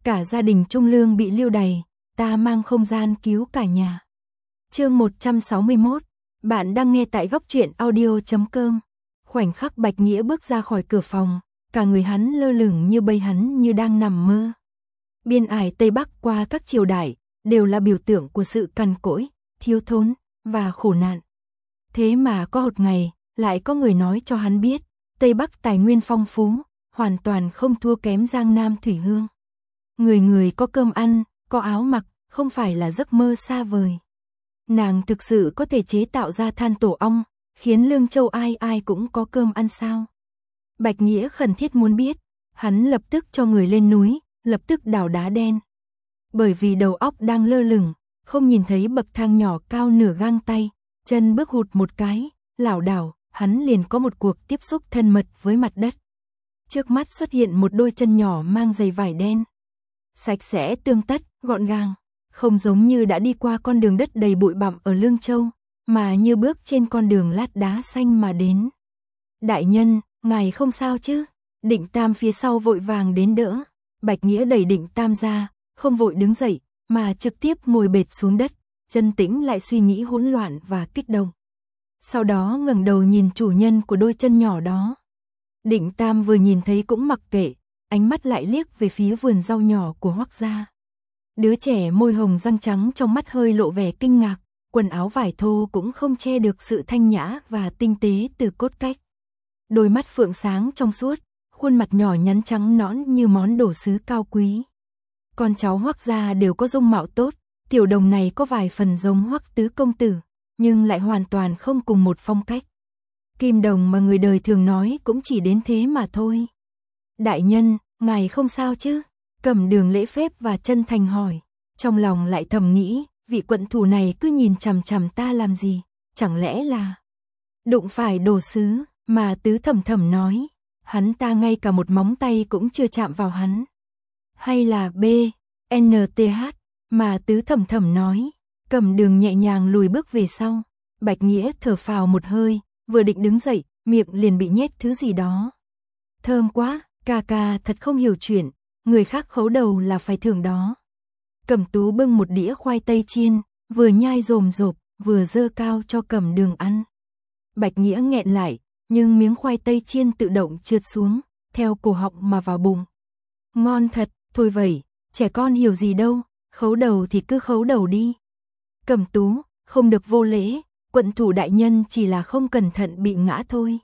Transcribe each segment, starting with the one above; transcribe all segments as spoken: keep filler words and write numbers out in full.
cả gia đình Trung Lương bị lưu đày, ta mang không gian cứu cả nhà. Chương một trăm sáu mươi mốt, bạn đang nghe tại góc truyện audio chấm com. Khoảnh khắc Bạch Nghĩa bước ra khỏi cửa phòng, cả người hắn lơ lửng như bay, hắn như đang nằm mơ. Biên ải Tây Bắc qua các triều đại, đều là biểu tượng của sự cằn cỗi, thiếu thốn, và khổ nạn. Thế mà có một ngày, lại có người nói cho hắn biết, Tây Bắc tài nguyên phong phú, hoàn toàn không thua kém Giang Nam thủy hương. Người người có cơm ăn, có áo mặc, không phải là giấc mơ xa vời. Nàng thực sự có thể chế tạo ra than tổ ong, khiến Lương Châu ai ai cũng có cơm ăn sao? Bạch Nghĩa khẩn thiết muốn biết, hắn lập tức cho người lên núi, lập tức đào đá đen. Bởi vì đầu óc đang lơ lửng, không nhìn thấy bậc thang nhỏ cao nửa gang tay, chân bước hụt một cái, lảo đảo, hắn liền có một cuộc tiếp xúc thân mật với mặt đất. Trước mắt xuất hiện một đôi chân nhỏ mang giày vải đen. Sạch sẽ tươm tất, gọn gàng, không giống như đã đi qua con đường đất đầy bụi bặm ở Lương Châu, mà như bước trên con đường lát đá xanh mà đến. Đại nhân, ngài không sao chứ? Định Tam phía sau vội vàng đến đỡ. Bạch Nghĩa đẩy Định Tam ra, không vội đứng dậy, mà trực tiếp ngồi bệt xuống đất, chân tĩnh lại suy nghĩ hỗn loạn và kích động. Sau đó ngẩng đầu nhìn chủ nhân của đôi chân nhỏ đó. Định Tam vừa nhìn thấy cũng mặc kệ, ánh mắt lại liếc về phía vườn rau nhỏ của Hoắc gia. Đứa trẻ môi hồng răng trắng trong mắt hơi lộ vẻ kinh ngạc, quần áo vải thô cũng không che được sự thanh nhã và tinh tế từ cốt cách. Đôi mắt phượng sáng trong suốt, khuôn mặt nhỏ nhắn trắng nõn như món đồ sứ cao quý. Con cháu Hoắc gia đều có dung mạo tốt, tiểu đồng này có vài phần giống Hoắc tứ công tử, nhưng lại hoàn toàn không cùng một phong cách. Kim đồng mà người đời thường nói cũng chỉ đến thế mà thôi. Đại nhân, ngài không sao chứ? Cẩm Đường lễ phép và chân thành hỏi, trong lòng lại thầm nghĩ, vị quận thủ này cứ nhìn chằm chằm ta làm gì, chẳng lẽ là đụng phải đồ sứ, mà Tứ thầm thầm nói, hắn ta ngay cả một móng tay cũng chưa chạm vào hắn. Hay là B, N T H, mà Tứ thầm thầm nói. Cẩm Đường nhẹ nhàng lùi bước về sau. Bạch Nghĩa thở phào một hơi, vừa định đứng dậy, miệng liền bị nhét thứ gì đó. Thơm quá, ca ca thật không hiểu chuyện, người khác khấu đầu là phải thưởng đó. Cẩm Tú bưng một đĩa khoai tây chiên, vừa nhai rồm rộp, vừa dơ cao cho Cẩm Đường ăn. Bạch Nghĩa nghẹn lại, nhưng miếng khoai tây chiên tự động trượt xuống, theo cổ họng mà vào bụng. Ngon thật, thôi vậy, trẻ con hiểu gì đâu, khấu đầu thì cứ khấu đầu đi. Cẩm Tú, không được vô lễ, quận thủ đại nhân chỉ là không cẩn thận bị ngã thôi.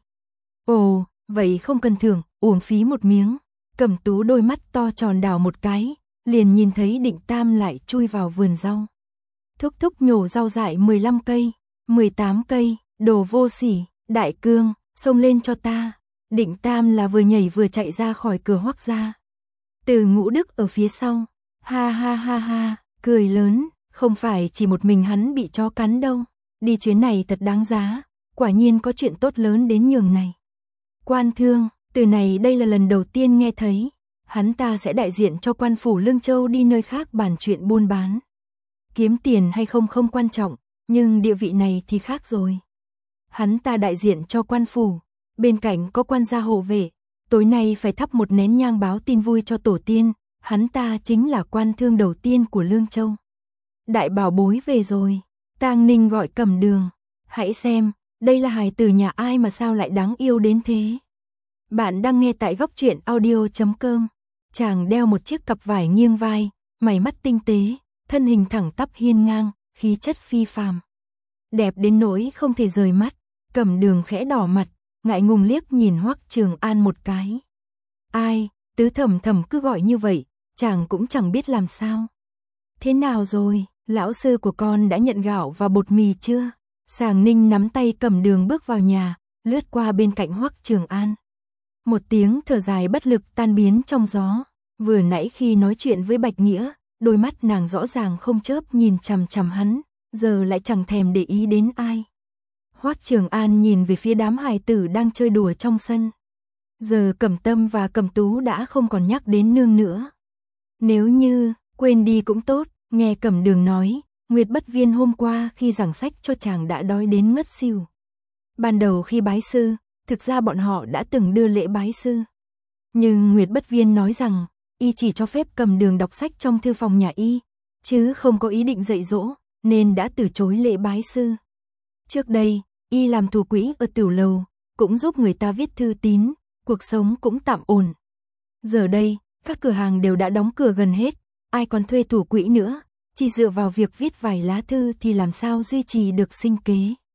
Ồ, vậy không cần thưởng, uổng phí một miếng. Cẩm Tú đôi mắt to tròn đảo một cái, liền nhìn thấy Định Tam lại chui vào vườn rau. Thúc thúc nhổ rau dại mười lăm cây, mười tám cây, đồ vô sỉ, Đại Cương, xông lên cho ta. Định Tam là vừa nhảy vừa chạy ra khỏi cửa Hoắc gia. Từ Ngũ Đức ở phía sau, ha ha ha ha, cười lớn, không phải chỉ một mình hắn bị chó cắn đâu, đi chuyến này thật đáng giá, quả nhiên có chuyện tốt lớn đến nhường này. Quan thương, từ này đây là lần đầu tiên nghe thấy, hắn ta sẽ đại diện cho quan phủ Lương Châu đi nơi khác bàn chuyện buôn bán. Kiếm tiền hay không không quan trọng, nhưng địa vị này thì khác rồi. Hắn ta đại diện cho quan phủ, bên cạnh có quan gia hộ vệ, tối nay phải thắp một nén nhang báo tin vui cho tổ tiên, hắn ta chính là quan thương đầu tiên của Lương Châu. Đại bảo bối về rồi, Tang Ninh gọi Cẩm Đường, hãy xem, đây là hài tử nhà ai mà sao lại đáng yêu đến thế. Bạn đang nghe tại góc truyện audio chấm com. Chàng đeo một chiếc cặp vải nghiêng vai, mày mắt tinh tế, thân hình thẳng tắp hiên ngang, khí chất phi phàm. Đẹp đến nỗi không thể rời mắt. Cẩm Đường khẽ đỏ mặt, ngại ngùng liếc nhìn Hoắc Trường An một cái. Ai, Tứ thầm thầm cứ gọi như vậy, chàng cũng chẳng biết làm sao. Thế nào rồi, lão sư của con đã nhận gạo và bột mì chưa? Sàng Ninh nắm tay Cẩm Đường bước vào nhà, lướt qua bên cạnh Hoắc Trường An. Một tiếng thở dài bất lực tan biến trong gió. Vừa nãy khi nói chuyện với Bạch Nghĩa, đôi mắt nàng rõ ràng không chớp nhìn chằm chằm hắn, giờ lại chẳng thèm để ý đến ai. Hoắc Trường An nhìn về phía đám hài tử đang chơi đùa trong sân. Giờ Cẩm Tâm và Cẩm Tú đã không còn nhắc đến nương nữa. Nếu như quên đi cũng tốt, nghe Cẩm Đường nói, Nguyệt Bất Viên hôm qua khi giảng sách cho chàng đã đói đến ngất xỉu. Ban đầu khi bái sư, thực ra bọn họ đã từng đưa lễ bái sư. Nhưng Nguyệt Bất Viên nói rằng, y chỉ cho phép Cầm Đường đọc sách trong thư phòng nhà y, chứ không có ý định dạy dỗ, nên đã từ chối lễ bái sư. Trước đây, y làm thủ quỹ ở tiểu lầu, cũng giúp người ta viết thư tín, cuộc sống cũng tạm ổn. Giờ đây, các cửa hàng đều đã đóng cửa gần hết, ai còn thuê thủ quỹ nữa, chỉ dựa vào việc viết vài lá thư thì làm sao duy trì được sinh kế.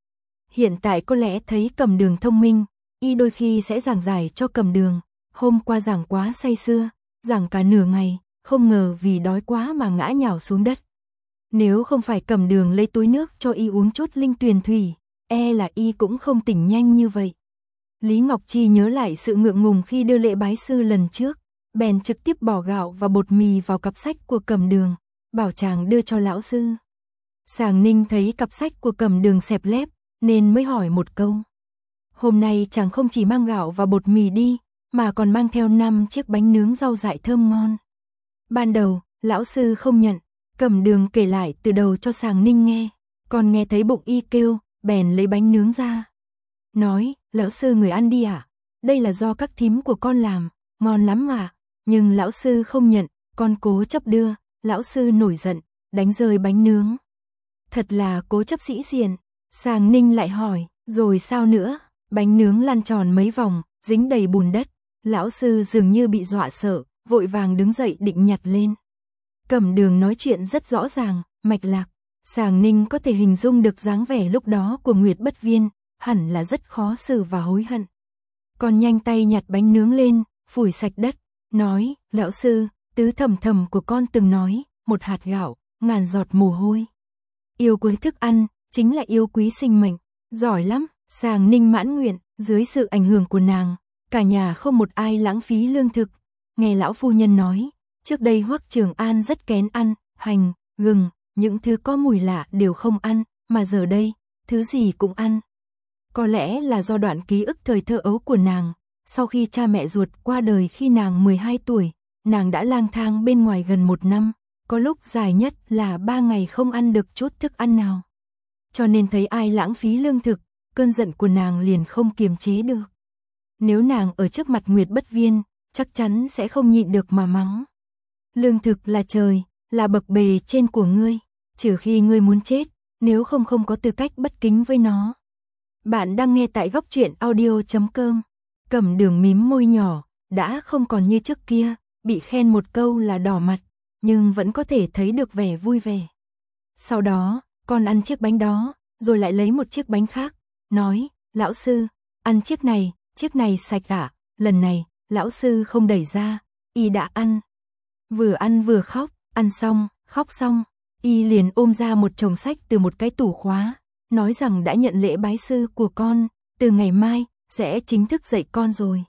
Hiện tại có lẽ thấy Cầm Đường thông minh, y đôi khi sẽ giảng giải cho Cầm Đường, hôm qua giảng quá say sưa, giảng cả nửa ngày, không ngờ vì đói quá mà ngã nhào xuống đất. Nếu không phải Cầm Đường lấy túi nước cho y uống chút linh tuyền thủy, e là y cũng không tỉnh nhanh như vậy. Lý Ngọc Chi nhớ lại sự ngượng ngùng khi đưa lễ bái sư lần trước, bèn trực tiếp bỏ gạo và bột mì vào cặp sách của Cầm Đường, bảo chàng đưa cho lão sư. Sàng Ninh thấy cặp sách của Cầm Đường xẹp lép, nên mới hỏi một câu. Hôm nay chàng không chỉ mang gạo và bột mì đi, mà còn mang theo năm chiếc bánh nướng rau dại thơm ngon. Ban đầu, lão sư không nhận, Cầm Đường kể lại từ đầu cho Sàng Ninh nghe, còn nghe thấy bụng y kêu, bèn lấy bánh nướng ra. Nói, lão sư người ăn đi ạ, à? Đây là do các thím của con làm, ngon lắm mà. Nhưng lão sư không nhận, con cố chấp đưa, lão sư nổi giận, đánh rơi bánh nướng. Thật là cố chấp sĩ diện. Sàng Ninh lại hỏi, rồi sao nữa? Bánh nướng lăn tròn mấy vòng, dính đầy bùn đất. Lão sư dường như bị dọa sợ, vội vàng đứng dậy định nhặt lên. Cầm Đường nói chuyện rất rõ ràng, mạch lạc. Sàng Ninh có thể hình dung được dáng vẻ lúc đó của Nguyệt Bất Viên, hẳn là rất khó xử và hối hận. Còn nhanh tay nhặt bánh nướng lên, phủi sạch đất, nói, lão sư, tứ thầm thầm của con từng nói, một hạt gạo, ngàn giọt mồ hôi. Yêu quý thức ăn, chính là yêu quý sinh mệnh, giỏi lắm. Sàng Ninh mãn nguyện, dưới sự ảnh hưởng của nàng, cả nhà không một ai lãng phí lương thực. Nghe lão phu nhân nói, trước đây Hoắc Trường An rất kén ăn, hành, gừng, những thứ có mùi lạ đều không ăn, mà giờ đây, thứ gì cũng ăn. Có lẽ là do đoạn ký ức thời thơ ấu của nàng, sau khi cha mẹ ruột qua đời khi nàng mười hai tuổi, nàng đã lang thang bên ngoài gần một năm, có lúc dài nhất là ba ngày không ăn được chút thức ăn nào. Cho nên thấy ai lãng phí lương thực, cơn giận của nàng liền không kiềm chế được. Nếu nàng ở trước mặt Nguyệt Bất Viên, chắc chắn sẽ không nhịn được mà mắng. Lương thực là trời, là bậc bề trên của ngươi, trừ khi ngươi muốn chết, nếu không không có tư cách bất kính với nó. Bạn đang nghe tại góc truyện audio chấm com. Cầm Đường mím môi nhỏ, đã không còn như trước kia, bị khen một câu là đỏ mặt, nhưng vẫn có thể thấy được vẻ vui vẻ. Sau đó, con ăn chiếc bánh đó, rồi lại lấy một chiếc bánh khác, nói, lão sư, ăn chiếc này, chiếc này sạch ạ. Lần này, lão sư không đẩy ra, y đã ăn. Vừa ăn vừa khóc, ăn xong, khóc xong, y liền ôm ra một chồng sách từ một cái tủ khóa, nói rằng đã nhận lễ bái sư của con, từ ngày mai, sẽ chính thức dạy con rồi.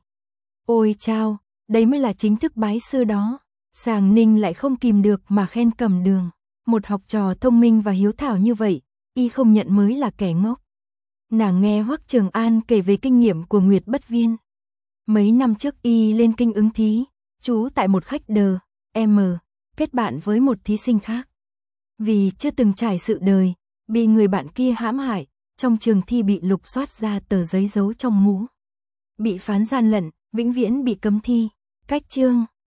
Ôi chao, đấy mới là chính thức bái sư đó. Sàng Ninh lại không kìm được mà khen Cầm Đường. Một học trò thông minh và hiếu thảo như vậy, y không nhận mới là kẻ ngốc. Nàng nghe Hoắc Trường An kể về kinh nghiệm của Nguyệt Bất Viên. Mấy năm trước y lên kinh ứng thí, trú tại một khách đờ, M, kết bạn với một thí sinh khác. Vì chưa từng trải sự đời, bị người bạn kia hãm hại, trong trường thi bị lục soát ra tờ giấy giấu trong mũ. Bị phán gian lận, vĩnh viễn bị cấm thi. Cách chương